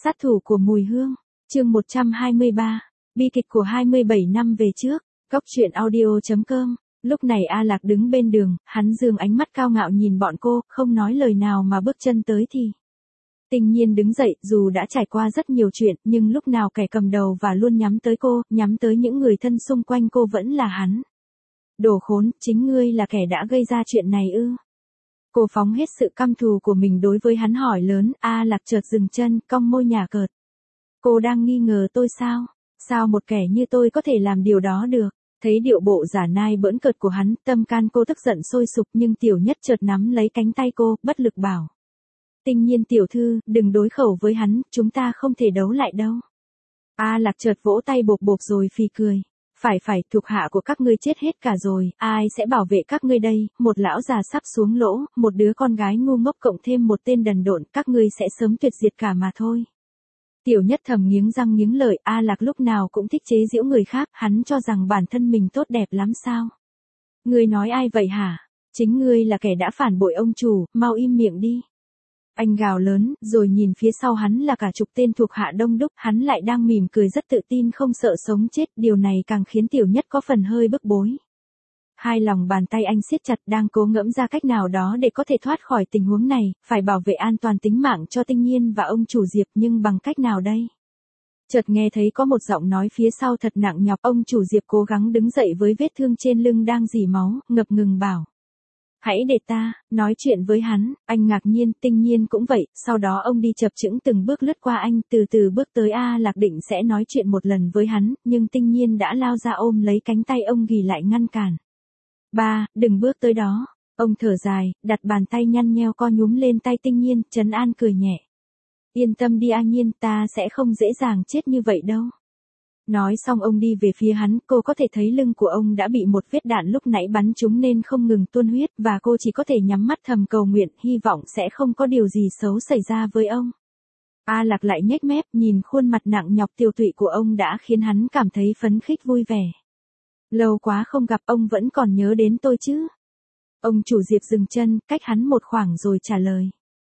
Sát thủ của mùi hương, chương 123, bi kịch của 27 năm về trước, góc truyện audio.com. Lúc này A Lạc đứng bên đường, hắn dương ánh mắt cao ngạo nhìn bọn cô, không nói lời nào mà bước chân tới thì. Tinh Nhiên đứng dậy, dù đã trải qua rất nhiều chuyện, nhưng lúc nào kẻ cầm đầu và luôn nhắm tới cô, nhắm tới những người thân xung quanh cô vẫn là hắn. Đồ khốn, chính ngươi là kẻ đã gây ra chuyện này ư? Cô phóng hết sự căm thù của mình đối với hắn hỏi lớn. A Lạc chợt dừng chân, cong môi nhả cợt. Cô đang nghi ngờ tôi sao? Sao một kẻ như tôi có thể làm điều đó được? Thấy điệu bộ giả nai bỡn cợt của hắn, tâm can cô tức giận sôi sục, nhưng Tiểu Nhất chợt nắm lấy cánh tay cô, bất lực bảo. Tinh Nhiên tiểu thư, đừng đối khẩu với hắn, chúng ta không thể đấu lại đâu. A Lạc chợt vỗ tay bộp bộp rồi phì cười. Phải, thuộc hạ của các ngươi chết hết cả rồi, ai sẽ bảo vệ các ngươi đây? Một lão già sắp xuống lỗ, một đứa con gái ngu ngốc cộng thêm một tên đần độn, các ngươi sẽ sớm tuyệt diệt cả mà thôi. Tiểu Nhất thầm nghiến răng nghiến lợi. A Lạc lúc nào cũng thích chế giễu người khác, hắn cho rằng bản thân mình tốt đẹp lắm sao? Ngươi nói ai vậy hả? Chính ngươi là kẻ đã phản bội ông chủ, mau im miệng đi. Anh gào lớn, rồi nhìn phía sau hắn là cả chục tên thuộc hạ đông đúc, hắn lại đang mỉm cười rất tự tin không sợ sống chết, điều này càng khiến Tiểu Nhất có phần hơi bức bối. Hai lòng bàn tay anh siết chặt, đang cố ngẫm ra cách nào đó để có thể thoát khỏi tình huống này, phải bảo vệ an toàn tính mạng cho Tinh Nhiên và ông chủ Diệp, nhưng bằng cách nào đây? Chợt nghe thấy có một giọng nói phía sau thật nặng nhọc, ông chủ Diệp cố gắng đứng dậy với vết thương trên lưng đang rỉ máu, ngập ngừng bảo. Hãy để ta nói chuyện với hắn. Anh ngạc nhiên, Tinh Nhiên cũng vậy, sau đó ông đi chập chững từng bước lướt qua anh, từ từ bước tới. A Lạc định sẽ nói chuyện một lần với hắn, nhưng Tinh Nhiên đã lao ra ôm lấy cánh tay ông ghì lại ngăn cản. Ba, đừng bước tới đó. Ông thở dài, đặt bàn tay nhăn nheo co nhúm lên tay Tinh Nhiên, trấn an cười nhẹ. Yên tâm đi A Nhiên, ta sẽ không dễ dàng chết như vậy đâu. Nói xong ông đi về phía hắn, cô có thể thấy lưng của ông đã bị một vết đạn lúc nãy bắn trúng nên không ngừng tuôn huyết, và cô chỉ có thể nhắm mắt thầm cầu nguyện, hy vọng sẽ không có điều gì xấu xảy ra với ông. A Lạc lại nhếch mép, nhìn khuôn mặt nặng nhọc tiều tụy của ông đã khiến hắn cảm thấy phấn khích vui vẻ. Lâu quá không gặp, ông vẫn còn nhớ đến tôi chứ? Ông chủ Diệp dừng chân, cách hắn một khoảng rồi trả lời.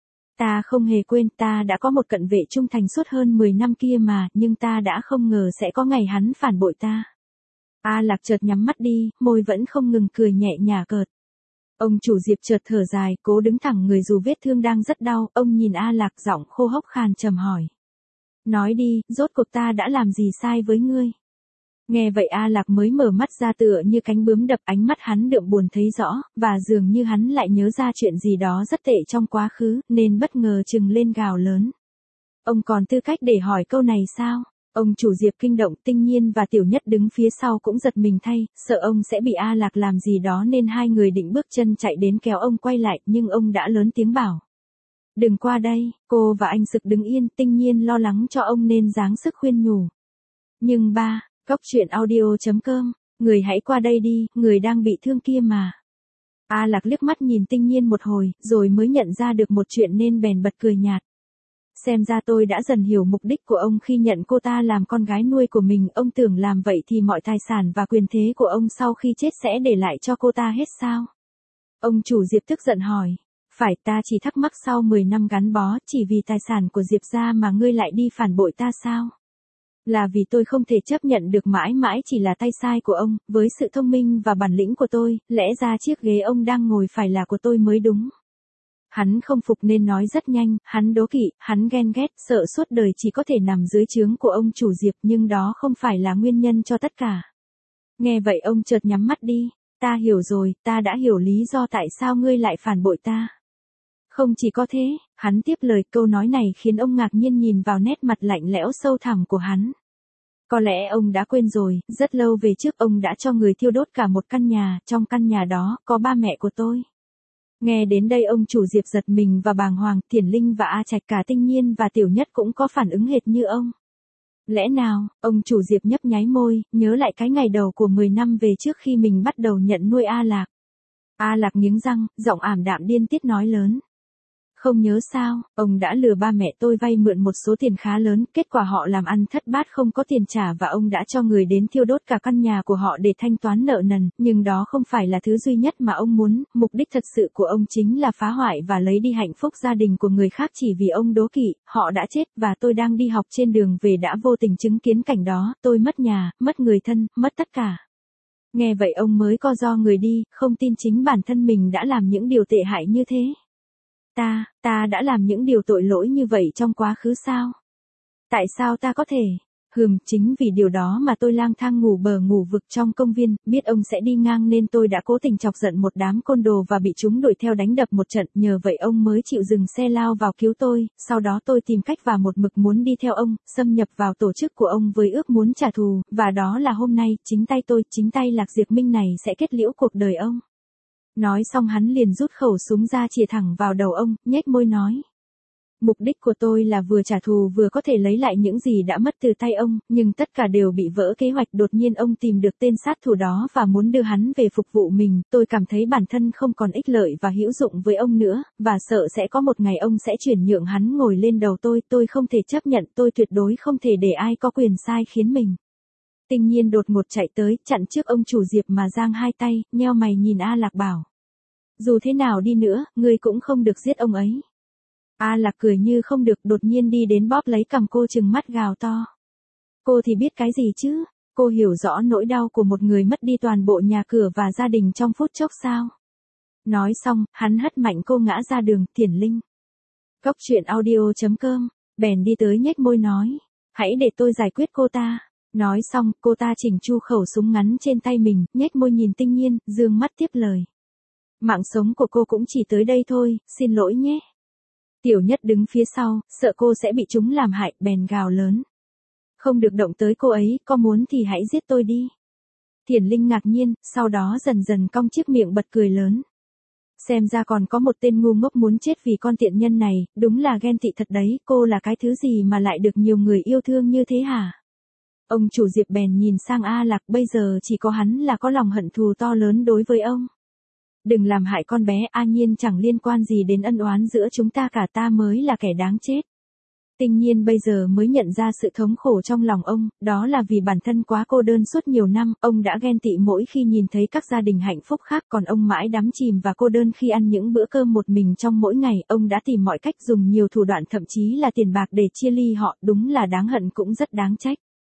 Ta không hề quên, ta đã có một cận vệ trung thành suốt hơn 10 năm kia mà, nhưng ta đã không ngờ sẽ có ngày hắn phản bội ta. A Lạc chợt nhắm mắt đi, môi vẫn không ngừng cười nhẹ nhả cợt. Ông chủ Diệp chợt thở dài, cố đứng thẳng người dù vết thương đang rất đau, ông nhìn A Lạc, giọng khô hốc khàn trầm hỏi. Nói đi, rốt cuộc ta đã làm gì sai với ngươi? Nghe vậy A Lạc mới mở mắt ra tựa như cánh bướm đập, ánh mắt hắn đượm buồn thấy rõ, và dường như hắn lại nhớ ra chuyện gì đó rất tệ trong quá khứ, nên bất ngờ trừng lên gào lớn. Ông còn tư cách để hỏi câu này sao? Ông chủ Diệp kinh động, Tinh Nhiên và Tiểu Nhất đứng phía sau cũng giật mình thay, sợ ông sẽ bị A Lạc làm gì đó nên hai người định bước chân chạy đến kéo ông quay lại, nhưng ông đã lớn tiếng bảo. Đừng qua đây. Cô và anh Sực đứng yên, Tinh Nhiên lo lắng cho ông nên dáng sức khuyên nhủ. Nhưng ba, góc truyện audio.com, người hãy qua đây đi, người đang bị thương kia mà. A Lạc liếc mắt nhìn Tinh Nhiên một hồi, rồi mới nhận ra được một chuyện nên bèn bật cười nhạt. Xem ra tôi đã dần hiểu mục đích của ông khi nhận cô ta làm con gái nuôi của mình, ông tưởng làm vậy thì mọi tài sản và quyền thế của ông sau khi chết sẽ để lại cho cô ta hết sao? Ông chủ Diệp tức giận hỏi. Phải, ta chỉ thắc mắc sau 10 năm gắn bó, chỉ vì tài sản của Diệp gia mà ngươi lại đi phản bội ta sao? Là vì tôi không thể chấp nhận được mãi mãi chỉ là tay sai của ông, với sự thông minh và bản lĩnh của tôi, lẽ ra chiếc ghế ông đang ngồi phải là của tôi mới đúng. Hắn không phục nên nói rất nhanh, hắn đố kỵ, hắn ghen ghét, sợ suốt đời chỉ có thể nằm dưới trướng của ông chủ Diệp, nhưng đó không phải là nguyên nhân cho tất cả. Nghe vậy ông chợt nhắm mắt đi. Ta hiểu rồi, ta đã hiểu lý do tại sao ngươi lại phản bội ta. Không chỉ có thế, hắn tiếp lời, câu nói này khiến ông ngạc nhiên nhìn vào nét mặt lạnh lẽo sâu thẳm của hắn. Có lẽ ông đã quên rồi, rất lâu về trước ông đã cho người thiêu đốt cả một căn nhà, trong căn nhà đó có ba mẹ của tôi. Nghe đến đây ông chủ Diệp giật mình và bàng hoàng, Thiển Linh và A Trạch, cả Tinh Nhiên và Tiểu Nhất cũng có phản ứng hệt như ông. Lẽ nào? Ông chủ Diệp nhấp nháy môi, nhớ lại cái ngày đầu của 10 năm về trước khi mình bắt đầu nhận nuôi A Lạc. A Lạc nghiến răng, giọng ảm đạm điên tiết nói lớn. Không nhớ sao, ông đã lừa ba mẹ tôi vay mượn một số tiền khá lớn, kết quả họ làm ăn thất bát không có tiền trả và ông đã cho người đến thiêu đốt cả căn nhà của họ để thanh toán nợ nần, nhưng đó không phải là thứ duy nhất mà ông muốn, mục đích thật sự của ông chính là phá hoại và lấy đi hạnh phúc gia đình của người khác chỉ vì ông đố kỵ, họ đã chết và tôi đang đi học trên đường về đã vô tình chứng kiến cảnh đó, tôi mất nhà, mất người thân, mất tất cả. Nghe vậy ông mới co ro người đi, không tin chính bản thân mình đã làm những điều tệ hại như thế. Ta đã làm những điều tội lỗi như vậy trong quá khứ sao? Tại sao ta có thể? Chính vì điều đó mà tôi lang thang ngủ bờ ngủ vực trong công viên, biết ông sẽ đi ngang nên tôi đã cố tình chọc giận một đám côn đồ và bị chúng đuổi theo đánh đập một trận, nhờ vậy ông mới chịu dừng xe lao vào cứu tôi, sau đó tôi tìm cách và một mực muốn đi theo ông, xâm nhập vào tổ chức của ông với ước muốn trả thù, và đó là hôm nay, chính tay Lạc Diệp Minh này sẽ kết liễu cuộc đời ông. Nói xong hắn liền rút khẩu súng ra chĩa thẳng vào đầu ông, nhếch môi nói. Mục đích của tôi là vừa trả thù vừa có thể lấy lại những gì đã mất từ tay ông, nhưng tất cả đều bị vỡ kế hoạch. Đột nhiên ông tìm được tên sát thủ đó và muốn đưa hắn về phục vụ mình, tôi cảm thấy bản thân không còn ích lợi và hữu dụng với ông nữa, và sợ sẽ có một ngày ông sẽ chuyển nhượng hắn ngồi lên đầu tôi không thể chấp nhận, tôi tuyệt đối không thể để ai có quyền sai khiến mình. Tinh Nhiên đột ngột chạy tới, chặn trước ông chủ Diệp mà giang hai tay, nheo mày nhìn A Lạc bảo. Dù thế nào đi nữa, ngươi cũng không được giết ông ấy. A Lạc cười như không được, đột nhiên đi đến bóp lấy cằm cô trừng mắt gào to. Cô thì biết cái gì chứ, cô hiểu rõ nỗi đau của một người mất đi toàn bộ nhà cửa và gia đình trong phút chốc sao. Nói xong, hắn hất mạnh cô ngã ra đường. Thiển Linh. Cốc truyện audio.com, bèn đi tới nhếch môi nói. Hãy để tôi giải quyết cô ta. Nói xong, cô ta chỉnh chu khẩu súng ngắn trên tay mình, nhếch môi nhìn Tinh Nhiên, dương mắt tiếp lời. Mạng sống của cô cũng chỉ tới đây thôi, xin lỗi nhé. Tiểu Nhất đứng phía sau, sợ cô sẽ bị chúng làm hại, bèn gào lớn. Không được động tới cô ấy, có muốn thì hãy giết tôi đi. Thiển Linh ngạc nhiên, sau đó dần dần cong chiếc miệng bật cười lớn. Xem ra còn có một tên ngu ngốc muốn chết vì con tiện nhân này, đúng là ghen tị thật đấy, cô là cái thứ gì mà lại được nhiều người yêu thương như thế hả? Ông chủ Diệp bèn nhìn sang A Lạc, bây giờ chỉ có hắn là có lòng hận thù to lớn đối với ông. Đừng làm hại con bé, A Nhiên chẳng liên quan gì đến ân oán giữa chúng ta cả, ta mới là kẻ đáng chết. Tinh Nhiên bây giờ mới nhận ra sự thống khổ trong lòng ông, đó là vì bản thân quá cô đơn suốt nhiều năm, ông đã ghen tị mỗi khi nhìn thấy các gia đình hạnh phúc khác, còn ông mãi đắm chìm và cô đơn khi ăn những bữa cơm một mình trong mỗi ngày, ông đã tìm mọi cách dùng nhiều thủ đoạn thậm chí là tiền bạc để chia ly họ, đúng là đáng hận cũng rất đáng trách.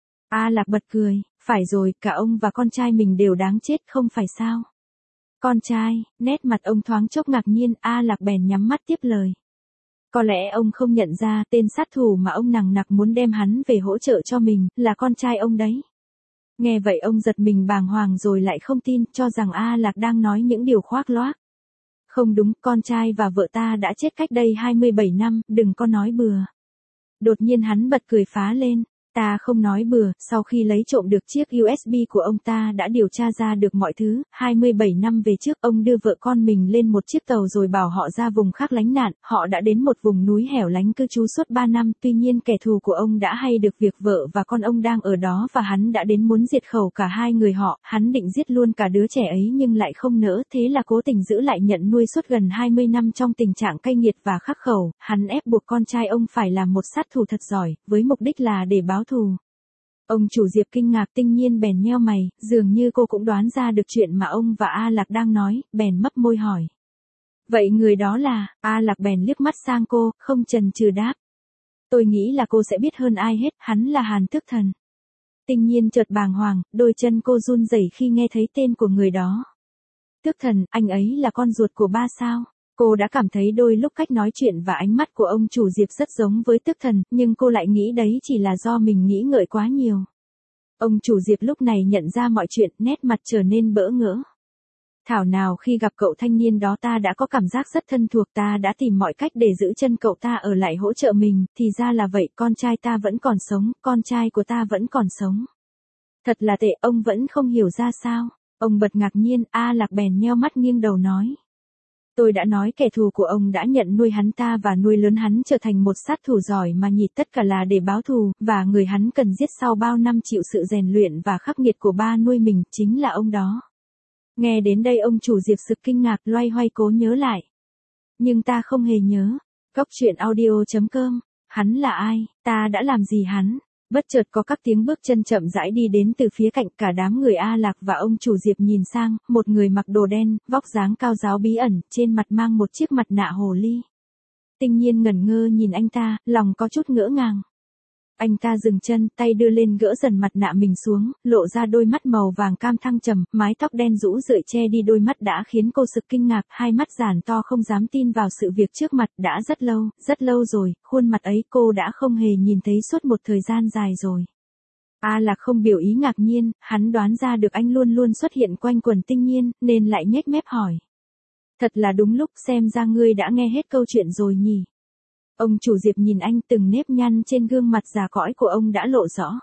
A Lạc bật cười, phải rồi, cả ông và con trai mình đều đáng chết không phải sao? Con trai, nét mặt ông thoáng chốc ngạc nhiên, A Lạc bèn nhắm mắt tiếp lời. Có lẽ ông không nhận ra tên sát thủ mà ông nằng nặc muốn đem hắn về hỗ trợ cho mình, là con trai ông đấy. Nghe vậy ông giật mình bàng hoàng rồi lại không tin, cho rằng A Lạc đang nói những điều khoác loác. Không đúng, con trai và vợ ta đã chết cách đây 27 năm, đừng có nói bừa. Đột nhiên hắn bật cười phá lên. Ta không nói bừa, sau khi lấy trộm được chiếc USB của ông ta đã điều tra ra được mọi thứ, 27 năm về trước ông đưa vợ con mình lên một chiếc tàu rồi bảo họ ra vùng khác lánh nạn, họ đã đến một vùng núi hẻo lánh cư trú suốt 3 năm, tuy nhiên kẻ thù của ông đã hay được việc vợ và con ông đang ở đó và hắn đã đến muốn diệt khẩu cả hai người họ, hắn định giết luôn cả đứa trẻ ấy nhưng lại không nỡ, thế là cố tình giữ lại nhận nuôi suốt gần 20 năm trong tình trạng cay nghiệt và khắc khẩu, hắn ép buộc con trai ông phải làm một sát thủ thật giỏi, với mục đích là để báo thù. Ông chủ Diệp kinh ngạc, Tinh Nhiên bèn nheo mày, dường như cô cũng đoán ra được chuyện mà ông và A Lạc đang nói, bèn mấp môi hỏi. Vậy người đó là, A Lạc bèn liếc mắt sang cô, không chần chừ đáp. Tôi nghĩ là cô sẽ biết hơn ai hết, hắn là Hàn Tước Thần. Tinh Nhiên chợt bàng hoàng, đôi chân cô run rẩy khi nghe thấy tên của người đó. Tước Thần, anh ấy là con ruột của ba sao? Cô đã cảm thấy đôi lúc cách nói chuyện và ánh mắt của ông chủ Diệp rất giống với Tước Thần, nhưng cô lại nghĩ đấy chỉ là do mình nghĩ ngợi quá nhiều. Ông chủ Diệp lúc này nhận ra mọi chuyện, nét mặt trở nên bỡ ngỡ. Thảo nào khi gặp cậu thanh niên đó ta đã có cảm giác rất thân thuộc, ta đã tìm mọi cách để giữ chân cậu ta ở lại hỗ trợ mình, thì ra là vậy, con trai ta vẫn còn sống, con trai của ta vẫn còn sống. Thật là tệ, ông vẫn không hiểu ra sao? Ông bật ngạc nhiên, A Lạc bèn nheo mắt nghiêng đầu nói. Tôi đã nói kẻ thù của ông đã nhận nuôi hắn ta và nuôi lớn hắn trở thành một sát thủ giỏi mà nhỉ, tất cả là để báo thù, và người hắn cần giết sau bao năm chịu sự rèn luyện và khắc nghiệt của ba nuôi mình, chính là ông đó. Nghe đến đây ông chủ Diệp sực kinh ngạc, loay hoay cố nhớ lại. Nhưng ta không hề nhớ. Cóc truyện audio.com, hắn là ai, ta đã làm gì hắn? Bất chợt có các tiếng bước chân chậm rãi đi đến từ phía cạnh, cả đám người A Lạc và ông chủ Diệp nhìn sang, một người mặc đồ đen, vóc dáng cao ráo bí ẩn, trên mặt mang một chiếc mặt nạ hồ ly. Tinh Nhiên ngẩn ngơ nhìn anh ta, lòng có chút ngỡ ngàng. Anh ta dừng chân, tay đưa lên gỡ dần mặt nạ mình xuống, lộ ra đôi mắt màu vàng cam thăng trầm, mái tóc đen rũ rượi che đi đôi mắt đã khiến cô sực kinh ngạc, hai mắt giản to không dám tin vào sự việc trước mặt, đã rất lâu rồi, khuôn mặt ấy cô đã không hề nhìn thấy suốt một thời gian dài rồi. A Lạc không biểu ý ngạc nhiên, hắn đoán ra được anh luôn luôn xuất hiện quanh quần Tinh Nhiên, nên lại nhếch mép hỏi. Thật là đúng lúc, xem ra ngươi đã nghe hết câu chuyện rồi nhỉ. Ông chủ Diệp nhìn anh, từng nếp nhăn trên gương mặt già cõi của ông đã lộ rõ.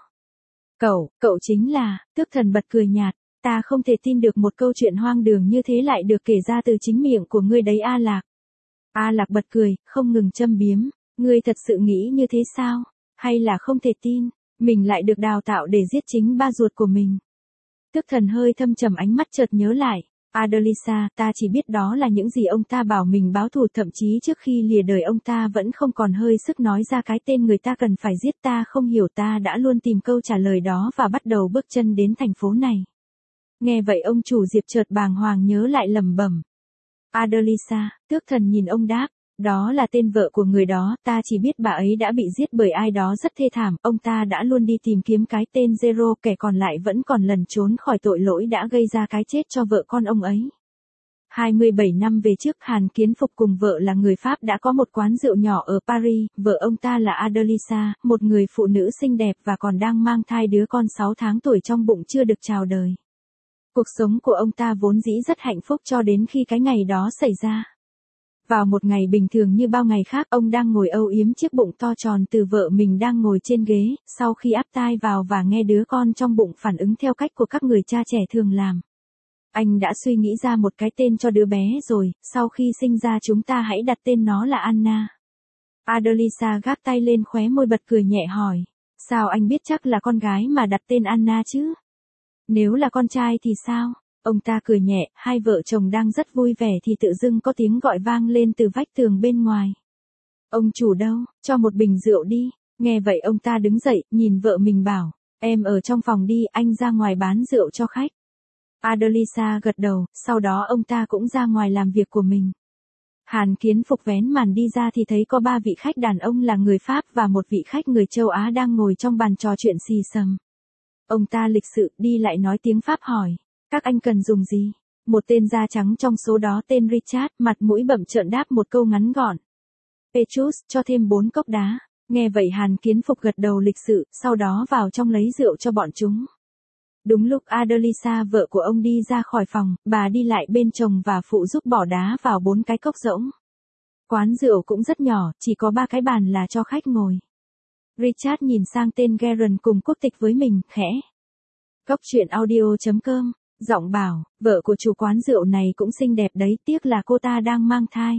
Cậu chính là, Tước Thần bật cười nhạt, ta không thể tin được một câu chuyện hoang đường như thế lại được kể ra từ chính miệng của ngươi đấy A Lạc. A Lạc bật cười, không ngừng châm biếm, ngươi thật sự nghĩ như thế sao? Hay là không thể tin, mình lại được đào tạo để giết chính ba ruột của mình? Tước Thần hơi thâm trầm, ánh mắt chợt nhớ lại. Adelisa, ta chỉ biết đó là những gì ông ta bảo mình báo thù, thậm chí trước khi lìa đời ông ta vẫn không còn hơi sức nói ra cái tên người ta cần phải giết. Ta không hiểu, ta đã luôn tìm câu trả lời đó và bắt đầu bước chân đến thành phố này. Nghe vậy ông chủ Diệp chợt bàng hoàng nhớ lại, lẩm bẩm. Adelisa, Tước Thần nhìn ông đáp. Đó là tên vợ của người đó, ta chỉ biết bà ấy đã bị giết bởi ai đó rất thê thảm, ông ta đã luôn đi tìm kiếm cái tên Zero, kẻ còn lại vẫn còn lẩn trốn khỏi tội lỗi đã gây ra cái chết cho vợ con ông ấy. 27 năm về trước, Hàn Kiến Phục cùng vợ là người Pháp đã có một quán rượu nhỏ ở Paris, vợ ông ta là Adelisa, một người phụ nữ xinh đẹp và còn đang mang thai đứa con 6 tháng tuổi trong bụng chưa được chào đời. Cuộc sống của ông ta vốn dĩ rất hạnh phúc cho đến khi cái ngày đó xảy ra. Vào một ngày bình thường như bao ngày khác, ông đang ngồi âu yếm chiếc bụng to tròn từ vợ mình đang ngồi trên ghế, sau khi áp tai vào và nghe đứa con trong bụng phản ứng theo cách của các người cha trẻ thường làm. Anh đã suy nghĩ ra một cái tên cho đứa bé rồi, sau khi sinh ra chúng ta hãy đặt tên nó là Anna. Adelisa gác tay lên khóe môi, bật cười nhẹ hỏi, sao anh biết chắc là con gái mà đặt tên Anna chứ? Nếu là con trai thì sao? Ông ta cười nhẹ, hai vợ chồng đang rất vui vẻ thì tự dưng có tiếng gọi vang lên từ vách tường bên ngoài. Ông chủ đâu, cho một bình rượu đi. Nghe vậy ông ta đứng dậy, nhìn vợ mình bảo, em ở trong phòng đi, anh ra ngoài bán rượu cho khách. Adelisa gật đầu, sau đó ông ta cũng ra ngoài làm việc của mình. Hàn Kiến Phục vén màn đi ra thì thấy có 3 vị khách đàn ông là người Pháp và một vị khách người châu Á đang ngồi trong bàn trò chuyện xì xầm. Ông ta lịch sự đi lại nói tiếng Pháp hỏi. Các anh cần dùng gì? Một tên da trắng trong số đó tên Richard, mặt mũi bầm trợn đáp một câu ngắn gọn. Petrus, cho thêm 4 cốc đá. Nghe vậy Hàn Kiến Phục gật đầu lịch sự, sau đó vào trong lấy rượu cho bọn chúng. Đúng lúc Adelisa vợ của ông đi ra khỏi phòng, bà đi lại bên chồng và phụ giúp bỏ đá vào 4 cái cốc rỗng. Quán rượu cũng rất nhỏ, chỉ có 3 cái bàn là cho khách ngồi. Richard nhìn sang tên Garen cùng quốc tịch với mình, khẽ. Cóc truyện audio.com, giọng bảo, vợ của chủ quán rượu này cũng xinh đẹp đấy, tiếc là cô ta đang mang thai.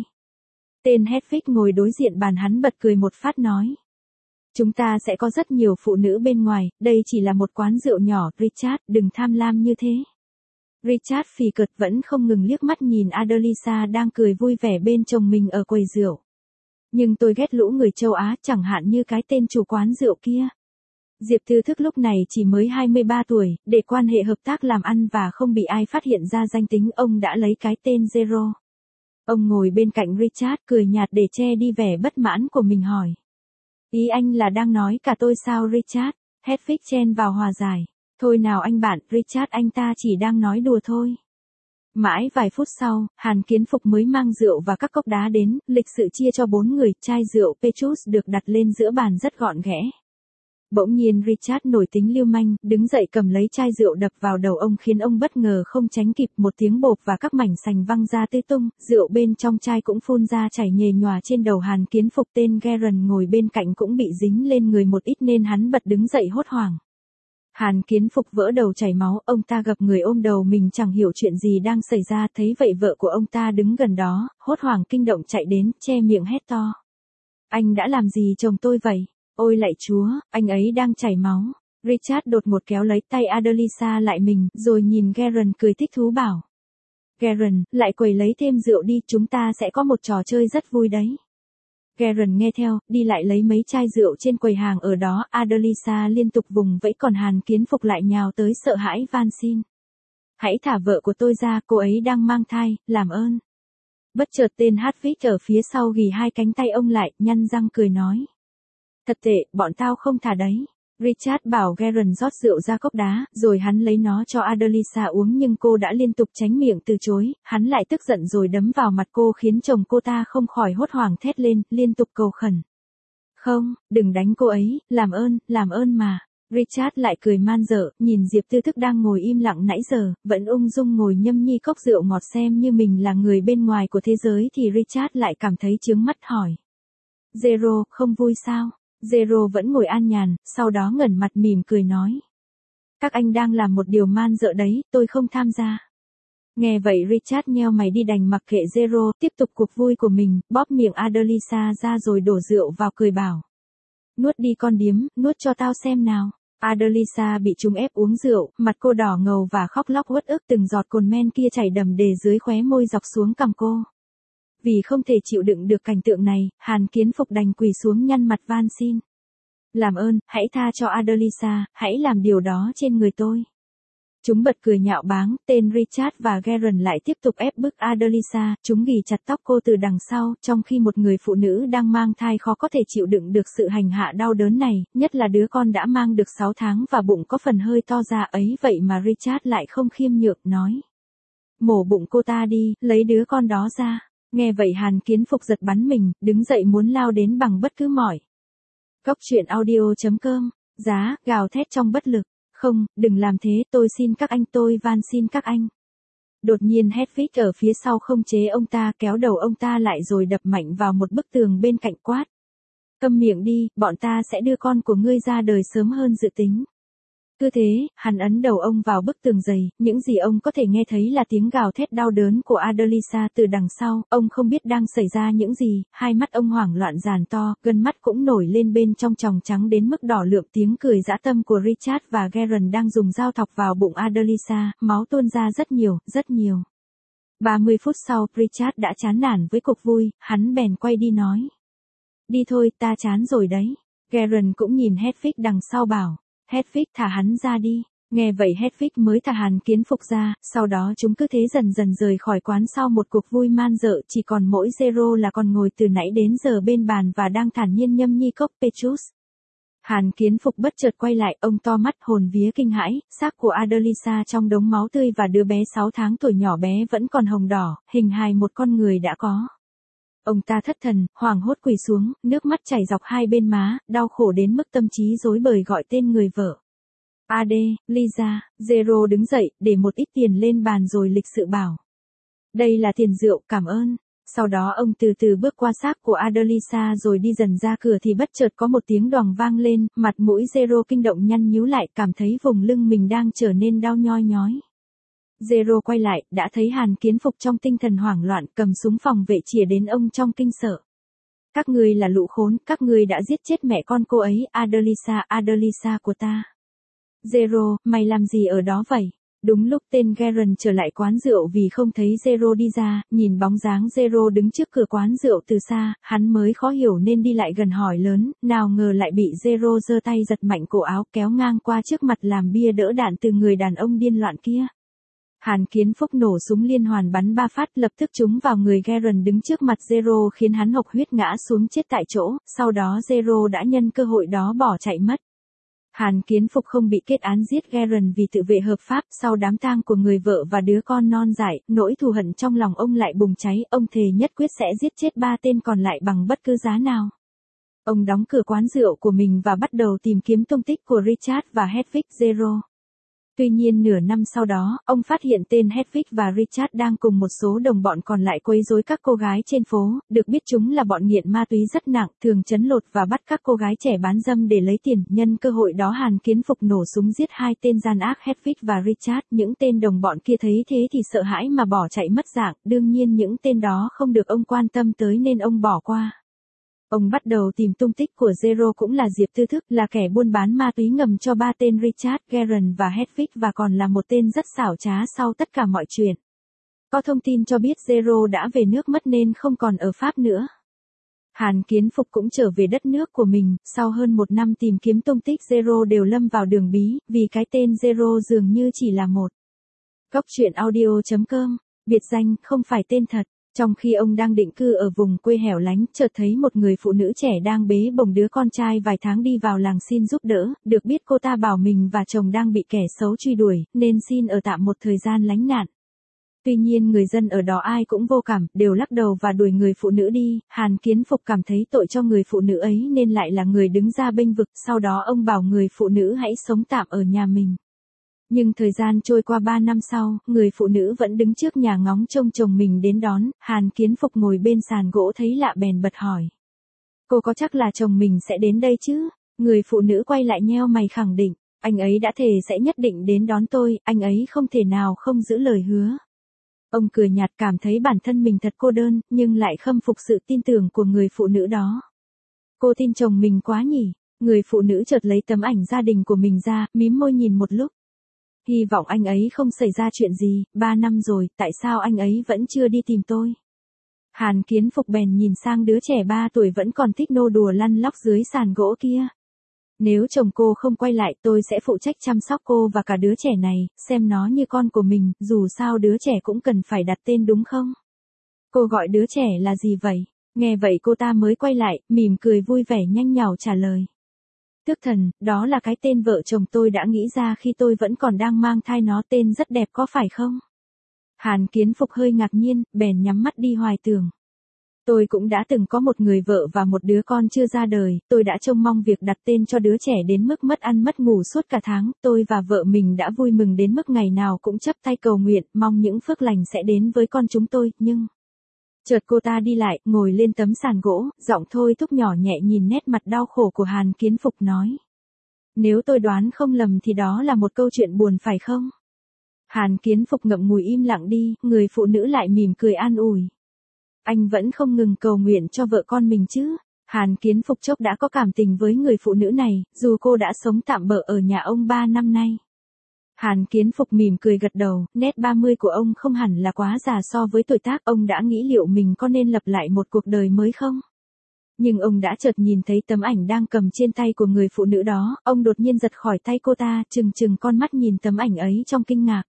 Tên Hedwig ngồi đối diện bàn hắn bật cười một phát nói. Chúng ta sẽ có rất nhiều phụ nữ bên ngoài, đây chỉ là một quán rượu nhỏ, Richard, đừng tham lam như thế. Richard phì cợt vẫn không ngừng liếc mắt nhìn Adelisa đang cười vui vẻ bên chồng mình ở quầy rượu. Nhưng tôi ghét lũ người châu Á, chẳng hạn như cái tên chủ quán rượu kia. Diệp Thư Thức lúc này chỉ mới 23 tuổi, để quan hệ hợp tác làm ăn và không bị ai phát hiện ra danh tính, ông đã lấy cái tên Zero. Ông ngồi bên cạnh Richard cười nhạt để che đi vẻ bất mãn của mình hỏi. Ý anh là đang nói cả tôi sao Richard? Hedwig chen vào hòa giải. Thôi nào anh bạn, Richard anh ta chỉ đang nói đùa thôi. Mãi vài phút sau, Hàn Kiến Phục mới mang rượu và các cốc đá đến, lịch sự chia cho 4 người, chai rượu Petrus được đặt lên giữa bàn rất gọn ghẽ. Bỗng nhiên Richard nổi tính lưu manh, đứng dậy cầm lấy chai rượu đập vào đầu ông khiến ông bất ngờ không tránh kịp, một tiếng bộp và các mảnh sành văng ra tứ tung, rượu bên trong chai cũng phun ra chảy nhề nhòa trên đầu Hàn Kiến Phục. Tên Garen ngồi bên cạnh cũng bị dính lên người một ít nên hắn bật đứng dậy hốt hoảng. Hàn Kiến Phục vỡ đầu chảy máu, ông ta gập người ôm đầu mình chẳng hiểu chuyện gì đang xảy ra, thấy vậy vợ của ông ta đứng gần đó, hốt hoảng kinh động chạy đến, che miệng hét to. Anh đã làm gì chồng tôi vậy? Ôi lạy chúa, anh ấy đang chảy máu. Richard đột ngột kéo lấy tay Adelisa lại mình, rồi nhìn Garen cười thích thú bảo. Garen, lại quầy lấy thêm rượu đi, chúng ta sẽ có một trò chơi rất vui đấy. Garen nghe theo, đi lại lấy mấy chai rượu trên quầy hàng ở đó, Adelisa liên tục vùng vẫy còn Hàn Kiến Phục lại nhào tới sợ hãi van xin. Hãy thả vợ của tôi ra, cô ấy đang mang thai, làm ơn. Bất chợt tên Hedwig ở phía sau ghì hai cánh tay ông lại, nhăn răng cười nói. Thật tệ, bọn tao không thả đấy. Richard bảo Garen rót rượu ra cốc đá, rồi hắn lấy nó cho Adelisa uống nhưng cô đã liên tục tránh miệng từ chối, hắn lại tức giận rồi đấm vào mặt cô khiến chồng cô ta không khỏi hốt hoảng thét lên, liên tục cầu khẩn. Không, đừng đánh cô ấy, làm ơn mà. Richard lại cười man dợ, nhìn Diệp Tư Thức đang ngồi im lặng nãy giờ, vẫn ung dung ngồi nhâm nhi cốc rượu ngọt xem như mình là người bên ngoài của thế giới thì Richard lại cảm thấy chướng mắt hỏi. Zero, không vui sao? Zero vẫn ngồi an nhàn, sau đó ngẩng mặt mỉm cười nói. Các anh đang làm một điều man dợ đấy, tôi không tham gia. Nghe vậy Richard nheo mày đi đành mặc kệ Zero, tiếp tục cuộc vui của mình, bóp miệng Adelisa ra rồi đổ rượu vào cười bảo. Nuốt đi con điếm, nuốt cho tao xem nào. Adelisa bị chúng ép uống rượu, mặt cô đỏ ngầu và khóc lóc uất ức từng giọt cồn men kia chảy đầm đề dưới khóe môi dọc xuống cằm cô. Vì không thể chịu đựng được cảnh tượng này, Hàn Kiến Phục đành quỳ xuống nhăn mặt van xin. Làm ơn, hãy tha cho Adelisa, hãy làm điều đó trên người tôi. Chúng bật cười nhạo báng, tên Richard và Garen lại tiếp tục ép bức Adelisa, chúng ghì chặt tóc cô từ đằng sau, trong khi một người phụ nữ đang mang thai khó có thể chịu đựng được sự hành hạ đau đớn này, nhất là đứa con đã mang được 6 tháng và bụng có phần hơi to ra ấy vậy mà Richard lại không khiêm nhượng, nói. Mổ bụng cô ta đi, lấy đứa con đó ra. Nghe vậy Hàn Kiến Phục giật bắn mình, đứng dậy muốn lao đến bằng bất cứ mỏi. Góc truyện audio.com, giá, gào thét trong bất lực. Không, đừng làm thế, tôi xin các anh, tôi van xin các anh. Đột nhiên Hedwig ở phía sau không chế ông ta, kéo đầu ông ta lại rồi đập mạnh vào một bức tường bên cạnh quát. Câm miệng đi, bọn ta sẽ đưa con của ngươi ra đời sớm hơn dự tính. Cứ thế, hắn ấn đầu ông vào bức tường dày, những gì ông có thể nghe thấy là tiếng gào thét đau đớn của Adelisa từ đằng sau, ông không biết đang xảy ra những gì, hai mắt ông hoảng loạn giàn to, gân mắt cũng nổi lên bên trong tròng trắng đến mức đỏ lượm tiếng cười dã tâm của Richard và Garen đang dùng dao thọc vào bụng Adelisa, máu tuôn ra rất nhiều, rất nhiều. 30 phút sau, Richard đã chán nản với cuộc vui, hắn bèn quay đi nói. Đi thôi, ta chán rồi đấy. Garen cũng nhìn Hedwig đằng sau bảo. Hedwig thả hắn ra đi. Nghe vậy Hedwig mới thả Hàn Kiến Phục ra, sau đó chúng cứ thế dần dần rời khỏi quán sau một cuộc vui man dợ, chỉ còn mỗi Zero là còn ngồi từ nãy đến giờ bên bàn và đang thản nhiên nhâm nhi cốc Petrus. Hàn Kiến Phục bất chợt quay lại, ông to mắt hồn vía kinh hãi, xác của Adelisa trong đống máu tươi và đứa bé 6 tháng tuổi nhỏ bé vẫn còn hồng đỏ, hình hài một con người đã có. Ông ta thất thần, hoảng hốt quỳ xuống, nước mắt chảy dọc hai bên má, đau khổ đến mức tâm trí rối bời gọi tên người vợ. Lisa, Zero đứng dậy, để một ít tiền lên bàn rồi lịch sự bảo. Đây là tiền rượu, cảm ơn. Sau đó ông từ từ bước qua xác của Adelisa rồi đi dần ra cửa thì bất chợt có một tiếng đoàng vang lên, mặt mũi Zero kinh động nhăn nhíu lại, cảm thấy vùng lưng mình đang trở nên đau nhoi nhói. Zero quay lại, đã thấy Hàn Kiến Phục trong tinh thần hoảng loạn, cầm súng phòng vệ chĩa đến ông trong kinh sợ. Các ngươi là lũ khốn, các ngươi đã giết chết mẹ con cô ấy, Adelisa của ta. Zero, mày làm gì ở đó vậy? Đúng lúc tên Garen trở lại quán rượu vì không thấy Zero đi ra, nhìn bóng dáng Zero đứng trước cửa quán rượu từ xa, hắn mới khó hiểu nên đi lại gần hỏi lớn, nào ngờ lại bị Zero giơ tay giật mạnh cổ áo kéo ngang qua trước mặt làm bia đỡ đạn từ người đàn ông điên loạn kia. Hàn Kiến Phúc nổ súng liên hoàn bắn 3 phát lập tức trúng vào người Garen đứng trước mặt Zero khiến hắn hộc huyết ngã xuống chết tại chỗ, sau đó Zero đã nhân cơ hội đó bỏ chạy mất. Hàn Kiến Phục không bị kết án giết Garen vì tự vệ hợp pháp sau đám tang của người vợ và đứa con non dại, nỗi thù hận trong lòng ông lại bùng cháy, ông thề nhất quyết sẽ giết chết 3 tên còn lại bằng bất cứ giá nào. Ông đóng cửa quán rượu của mình và bắt đầu tìm kiếm tung tích của Richard và Hedwig Zero. Tuy nhiên nửa năm sau đó, ông phát hiện tên Hedwig và Richard đang cùng một số đồng bọn còn lại quấy rối các cô gái trên phố, được biết chúng là bọn nghiện ma túy rất nặng, thường trấn lột và bắt các cô gái trẻ bán dâm để lấy tiền. Nhân cơ hội đó Hàn Kiến Phục nổ súng giết 2 tên gian ác Hedwig và Richard, những tên đồng bọn kia thấy thế thì sợ hãi mà bỏ chạy mất dạng, đương nhiên những tên đó không được ông quan tâm tới nên ông bỏ qua. Ông bắt đầu tìm tung tích của Zero cũng là Diệp Tư Thức, là kẻ buôn bán ma túy ngầm cho 3 tên Richard, Garen và Hedwig và còn là một tên rất xảo trá sau tất cả mọi chuyện. Có thông tin cho biết Zero đã về nước mất nên không còn ở Pháp nữa. Hàn Kiến Phục cũng trở về đất nước của mình, sau hơn 1 năm tìm kiếm tung tích Zero đều lâm vào đường bí, vì cái tên Zero dường như chỉ là một. Cóc truyện audio.com, biệt danh, không phải tên thật. Trong khi ông đang định cư ở vùng quê hẻo lánh, chợt thấy một người phụ nữ trẻ đang bế bồng đứa con trai vài tháng đi vào làng xin giúp đỡ, được biết cô ta bảo mình và chồng đang bị kẻ xấu truy đuổi, nên xin ở tạm một thời gian lánh nạn. Tuy nhiên người dân ở đó ai cũng vô cảm, đều lắc đầu và đuổi người phụ nữ đi. Hàn Kiến Phục cảm thấy tội cho người phụ nữ ấy nên lại là người đứng ra bênh vực, sau đó ông bảo người phụ nữ hãy sống tạm ở nhà mình. Nhưng thời gian trôi qua 3 năm sau, người phụ nữ vẫn đứng trước nhà ngóng trông chồng mình đến đón. Hàn Kiến Phục ngồi bên sàn gỗ thấy lạ bèn bật hỏi. Cô có chắc là chồng mình sẽ đến đây chứ? Người phụ nữ quay lại nheo mày khẳng định, anh ấy đã thề sẽ nhất định đến đón tôi, anh ấy không thể nào không giữ lời hứa. Ông cười nhạt cảm thấy bản thân mình thật cô đơn, nhưng lại khâm phục sự tin tưởng của người phụ nữ đó. Cô tin chồng mình quá nhỉ? Người phụ nữ chợt lấy tấm ảnh gia đình của mình ra, mím môi nhìn một lúc. Hy vọng anh ấy không xảy ra chuyện gì, 3 năm rồi, tại sao anh ấy vẫn chưa đi tìm tôi? Hàn Kiến Phục bèn nhìn sang đứa trẻ 3 tuổi vẫn còn thích nô đùa lăn lóc dưới sàn gỗ kia. Nếu chồng cô không quay lại tôi sẽ phụ trách chăm sóc cô và cả đứa trẻ này, xem nó như con của mình, dù sao đứa trẻ cũng cần phải đặt tên đúng không? Cô gọi đứa trẻ là gì vậy? Nghe vậy cô ta mới quay lại, mỉm cười vui vẻ nhanh nhảu trả lời. Tước Thần, đó là cái tên vợ chồng tôi đã nghĩ ra khi tôi vẫn còn đang mang thai, nó tên rất đẹp có phải không? Hàn Kiến Phục hơi ngạc nhiên, bèn nhắm mắt đi hoài tưởng. Tôi cũng đã từng có một người vợ và một đứa con chưa ra đời, tôi đã trông mong việc đặt tên cho đứa trẻ đến mức mất ăn mất ngủ suốt cả tháng, tôi và vợ mình đã vui mừng đến mức ngày nào cũng chắp tay cầu nguyện, mong những phước lành sẽ đến với con chúng tôi, nhưng... Chợt cô ta đi lại, ngồi lên tấm sàn gỗ, giọng thôi thúc nhỏ nhẹ nhìn nét mặt đau khổ của Hàn Kiến Phục nói. Nếu tôi đoán không lầm thì đó là một câu chuyện buồn phải không? Hàn Kiến Phục ngậm ngùi im lặng đi, người phụ nữ lại mỉm cười an ủi. Anh vẫn không ngừng cầu nguyện cho vợ con mình chứ? Hàn Kiến Phục chốc đã có cảm tình với người phụ nữ này, dù cô đã sống tạm bợ ở nhà ông 3 năm nay. Hàn Kiến Phục mỉm cười gật đầu, nét 30 của ông không hẳn là quá già so với tuổi tác, ông đã nghĩ liệu mình có nên lập lại một cuộc đời mới không? Nhưng ông đã chợt nhìn thấy tấm ảnh đang cầm trên tay của người phụ nữ đó, ông đột nhiên giật khỏi tay cô ta, trừng con mắt nhìn tấm ảnh ấy trong kinh ngạc.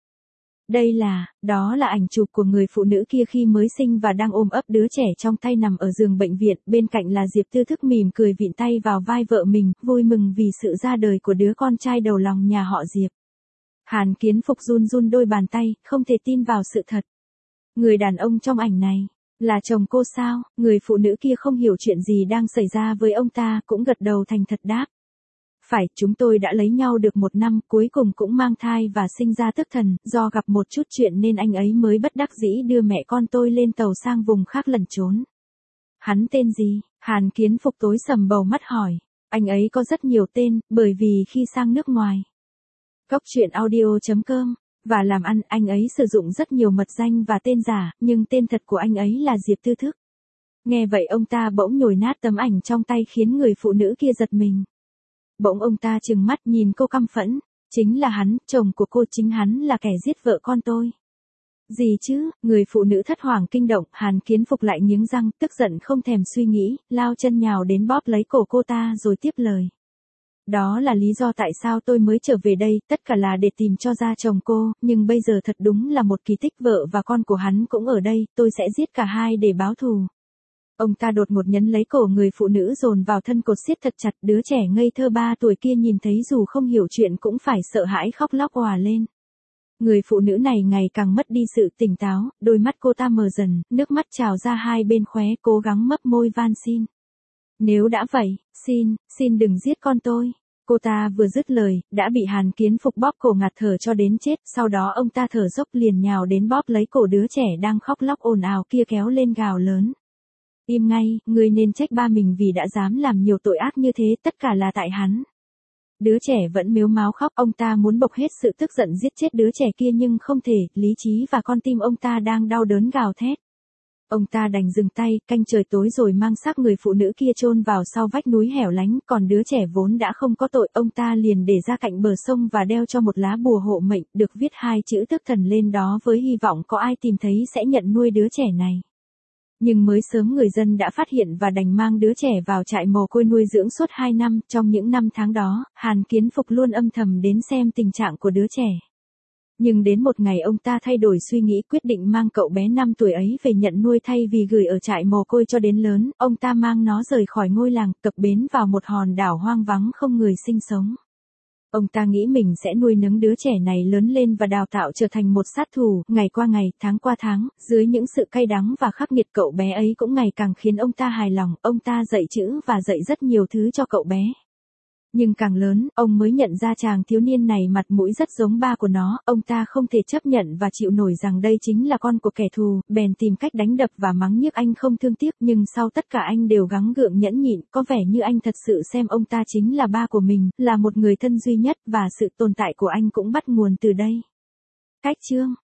Đó là ảnh chụp của người phụ nữ kia khi mới sinh và đang ôm ấp đứa trẻ trong tay nằm ở giường bệnh viện, bên cạnh là Diệp Tư Thức mỉm cười vịn tay vào vai vợ mình, vui mừng vì sự ra đời của đứa con trai đầu lòng nhà họ Diệp. Hàn Kiến Phục run run đôi bàn tay, không thể tin vào sự thật. Người đàn ông trong ảnh này, là chồng cô sao? Người phụ nữ kia không hiểu chuyện gì đang xảy ra với ông ta, cũng gật đầu thành thật đáp. Phải, chúng tôi đã lấy nhau được 1 năm, cuối cùng cũng mang thai và sinh ra Tước Thần, do gặp một chút chuyện nên anh ấy mới bất đắc dĩ đưa mẹ con tôi lên tàu sang vùng khác lẩn trốn. Hắn tên gì? Hàn Kiến Phục tối sầm bầu mắt hỏi. Anh ấy có rất nhiều tên, bởi vì khi sang nước ngoài. Cóc truyện audio.com, và làm ăn, anh ấy sử dụng rất nhiều mật danh và tên giả, nhưng tên thật của anh ấy là Diệp Tư Thức. Nghe vậy ông ta bỗng nhồi nát tấm ảnh trong tay khiến người phụ nữ kia giật mình. Bỗng ông ta trừng mắt nhìn cô căm phẫn, chính là hắn, chồng của cô, chính hắn là kẻ giết vợ con tôi. Gì chứ? Người phụ nữ thất hoàng kinh động, Hàn Kiến Phục lại nghiến răng, tức giận không thèm suy nghĩ, lao chân nhào đến bóp lấy cổ cô ta rồi tiếp lời. Đó là lý do tại sao tôi mới trở về đây, tất cả là để tìm cho ra chồng cô, nhưng bây giờ thật đúng là một kỳ tích, vợ và con của hắn cũng ở đây, tôi sẽ giết cả hai để báo thù. Ông ta đột ngột nhấn lấy cổ người phụ nữ dồn vào thân cột siết thật chặt, đứa trẻ ngây thơ 3 tuổi kia nhìn thấy dù không hiểu chuyện cũng phải sợ hãi khóc lóc òa lên. Người phụ nữ này ngày càng mất đi sự tỉnh táo, đôi mắt cô ta mờ dần, nước mắt trào ra hai bên khóe, cố gắng mấp môi van xin. Nếu đã vậy, xin đừng giết con tôi. Cô ta vừa dứt lời, đã bị Hàn Kiến Phục bóp cổ ngạt thở cho đến chết, sau đó ông ta thở dốc liền nhào đến bóp lấy cổ đứa trẻ đang khóc lóc ồn ào kia kéo lên gào lớn. Im ngay, ngươi nên trách ba mình vì đã dám làm nhiều tội ác như thế, tất cả là tại hắn. Đứa trẻ vẫn mếu máo khóc, ông ta muốn bộc hết sự tức giận giết chết đứa trẻ kia nhưng không thể, lý trí và con tim ông ta đang đau đớn gào thét. Ông ta đành dừng tay, canh trời tối rồi mang xác người phụ nữ kia chôn vào sau vách núi hẻo lánh, còn đứa trẻ vốn đã không có tội, ông ta liền để ra cạnh bờ sông và đeo cho một lá bùa hộ mệnh, được viết 2 chữ Tước Thần lên đó với hy vọng có ai tìm thấy sẽ nhận nuôi đứa trẻ này. Nhưng mới sớm người dân đã phát hiện và đành mang đứa trẻ vào trại mồ côi nuôi dưỡng suốt 2 năm. Trong những năm tháng đó, Hàn Kiến Phục luôn âm thầm đến xem tình trạng của đứa trẻ. Nhưng đến một ngày ông ta thay đổi suy nghĩ, quyết định mang cậu bé 5 tuổi ấy về nhận nuôi thay vì gửi ở trại mồ côi cho đến lớn. Ông ta mang nó rời khỏi ngôi làng, cập bến vào một hòn đảo hoang vắng không người sinh sống. Ông ta nghĩ mình sẽ nuôi nấng đứa trẻ này lớn lên và đào tạo trở thành một sát thủ. Ngày qua ngày, tháng qua tháng, dưới những sự cay đắng và khắc nghiệt, cậu bé ấy cũng ngày càng khiến ông ta hài lòng. Ông ta dạy chữ và dạy rất nhiều thứ cho cậu bé. Nhưng càng lớn, ông mới nhận ra chàng thiếu niên này mặt mũi rất giống ba của nó. Ông ta không thể chấp nhận và chịu nổi rằng đây chính là con của kẻ thù, bèn tìm cách đánh đập và mắng nhiếc anh không thương tiếc. Nhưng sau tất cả anh đều gắng gượng nhẫn nhịn, có vẻ như anh thật sự xem ông ta chính là ba của mình, là một người thân duy nhất, và sự tồn tại của anh cũng bắt nguồn từ đây. Cách chương